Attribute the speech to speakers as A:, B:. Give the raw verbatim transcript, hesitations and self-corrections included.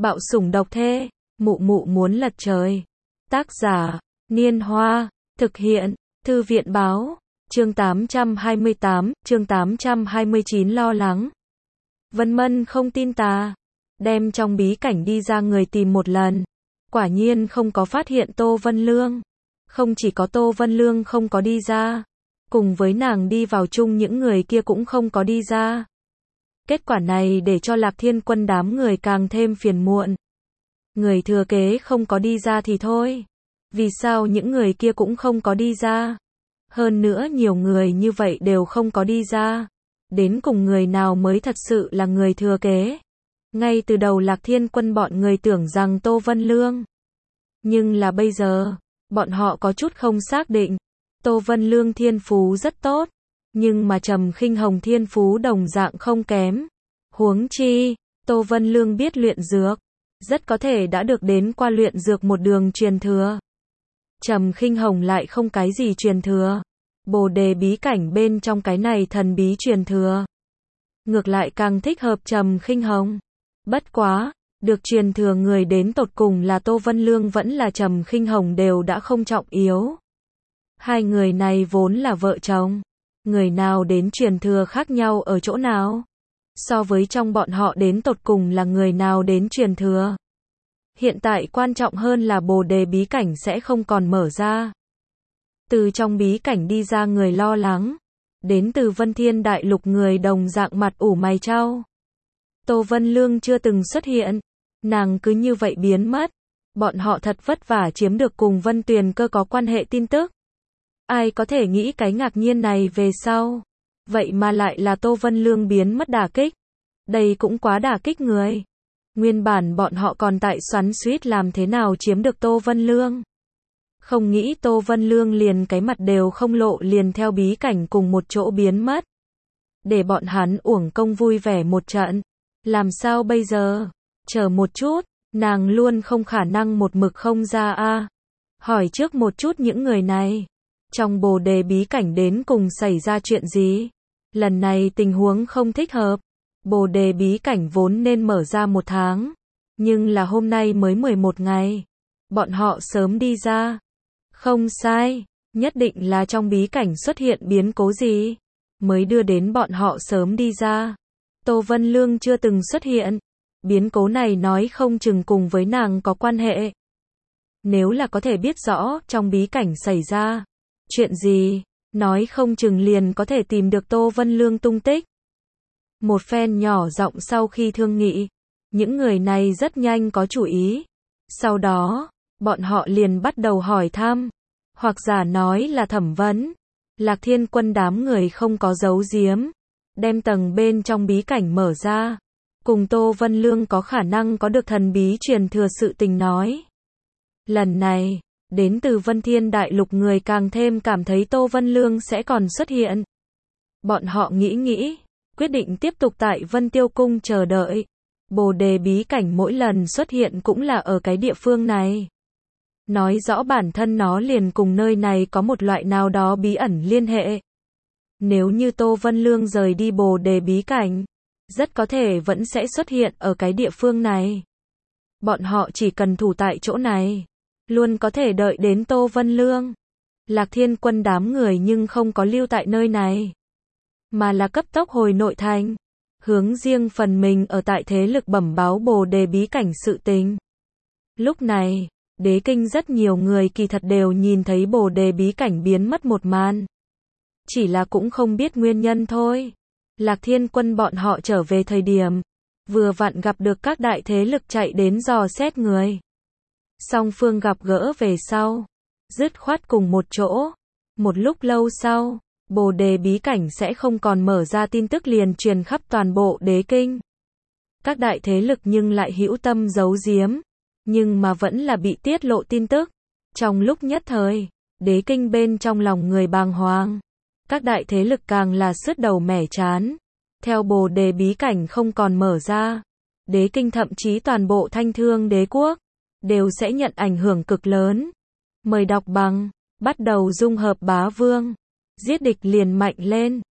A: Bạo sủng độc thê, mụ mụ muốn lật trời. Tác giả, Niên Hoa, thực hiện, Thư viện Báo, chương tám trăm hai mươi tám, chương tám trăm hai mươi chín lo lắng. Vân Mân không tin tà, đem trong bí cảnh đi ra người tìm một lần. Quả nhiên không có phát hiện Tô Vân Lương. Không chỉ có Tô Vân Lương không có đi ra, cùng với nàng đi vào chung những người kia cũng không có đi ra. Kết quả này để cho Lạc Thiên Quân đám người càng thêm phiền muộn. Người thừa kế không có đi ra thì thôi. Vì sao những người kia cũng không có đi ra? Hơn nữa nhiều người như vậy đều không có đi ra. Đến cùng người nào mới thật sự là người thừa kế? Ngay từ đầu Lạc Thiên Quân bọn người tưởng rằng Tô Vân Lương. Nhưng là bây giờ, bọn họ có chút không xác định. Tô Vân Lương thiên phú rất tốt, nhưng mà Trầm Khinh Hồng thiên phú đồng dạng không kém. Huống chi, Tô Vân Lương biết luyện dược, rất có thể đã được đến qua luyện dược một đường truyền thừa. Trầm Khinh Hồng lại không cái gì truyền thừa. Bồ đề bí cảnh bên trong cái này thần bí truyền thừa. Ngược lại càng thích hợp Trầm Khinh Hồng. Bất quá, được truyền thừa người đến tột cùng là Tô Vân Lương vẫn là Trầm Khinh Hồng đều đã không trọng yếu. Hai người này vốn là vợ chồng. Người nào đến truyền thừa khác nhau ở chỗ nào? So với trong bọn họ đến tột cùng là người nào đến truyền thừa? Hiện tại quan trọng hơn là bồ đề bí cảnh sẽ không còn mở ra. Từ trong bí cảnh đi ra người lo lắng. Đến từ Vân Thiên Đại Lục người đồng dạng mặt ủ mày chau. Tô Vân Lương chưa từng xuất hiện. Nàng cứ như vậy biến mất. Bọn họ thật vất vả chiếm được cùng Vân Tuyền Cơ có quan hệ tin tức. Ai có thể nghĩ cái ngạc nhiên này về sau? Vậy mà lại là Tô Vân Lương biến mất đả kích. Đây cũng quá đả kích người. Nguyên bản bọn họ còn tại xoắn xuýt làm thế nào chiếm được Tô Vân Lương. Không nghĩ Tô Vân Lương liền cái mặt đều không lộ liền theo bí cảnh cùng một chỗ biến mất. Để bọn hắn uổng công vui vẻ một trận. Làm sao bây giờ? Chờ một chút, nàng luôn không khả năng một mực không ra a. Hỏi trước một chút những người này. Trong bồ đề bí cảnh đến cùng xảy ra chuyện gì? Lần này tình huống không thích hợp. Bồ đề bí cảnh vốn nên mở ra một tháng. Nhưng là hôm nay mới mười một ngày. Bọn họ sớm đi ra. Không sai, nhất định là trong bí cảnh xuất hiện biến cố gì. Mới đưa đến bọn họ sớm đi ra. Tô Vân Lương chưa từng xuất hiện. Biến cố này nói không chừng cùng với nàng có quan hệ. Nếu là có thể biết rõ trong bí cảnh xảy ra chuyện gì, nói không chừng liền có thể tìm được Tô Vân Lương tung tích. Một phen nhỏ giọng sau khi thương nghị, những người này rất nhanh có chủ ý. Sau đó, bọn họ liền bắt đầu hỏi thăm, hoặc giả nói là thẩm vấn. Lạc Thiên Quân đám người không có giấu giếm, đem tầng bên trong bí cảnh mở ra, cùng Tô Vân Lương có khả năng có được thần bí truyền thừa sự tình nói. Lần này, đến từ Vân Thiên Đại Lục người càng thêm cảm thấy Tô Vân Lương sẽ còn xuất hiện. Bọn họ nghĩ nghĩ, quyết định tiếp tục tại Vân Tiêu Cung chờ đợi. Bồ đề bí cảnh mỗi lần xuất hiện cũng là ở cái địa phương này. Nói rõ bản thân nó liền cùng nơi này có một loại nào đó bí ẩn liên hệ. Nếu như Tô Vân Lương rời đi bồ đề bí cảnh, rất có thể vẫn sẽ xuất hiện ở cái địa phương này. Bọn họ chỉ cần thủ tại chỗ này, luôn có thể đợi đến Tô Vân Lương. Lạc Thiên Quân đám người nhưng không có lưu tại nơi này, mà là cấp tốc hồi nội thành, hướng riêng phần mình ở tại thế lực bẩm báo bồ đề bí cảnh sự tình. Lúc này, đế kinh rất nhiều người kỳ thật đều nhìn thấy bồ đề bí cảnh biến mất một màn. Chỉ là cũng không biết nguyên nhân thôi. Lạc Thiên Quân bọn họ trở về thời điểm, vừa vặn gặp được các đại thế lực chạy đến dò xét người. Song phương gặp gỡ về sau, dứt khoát cùng một chỗ. Một lúc lâu sau, bồ đề bí cảnh sẽ không còn mở ra tin tức liền truyền khắp toàn bộ đế kinh. Các đại thế lực nhưng lại hữu tâm giấu giếm, nhưng mà vẫn là bị tiết lộ tin tức. Trong lúc nhất thời, đế kinh bên trong lòng người bàng hoàng. Các đại thế lực càng là sứt đầu mẻ trán. Theo bồ đề bí cảnh không còn mở ra, đế kinh thậm chí toàn bộ Thanh Thương đế quốc đều sẽ nhận ảnh hưởng cực lớn. Mời đọc bằng, bắt đầu dung hợp bá vương, giết địch liền mạnh lên.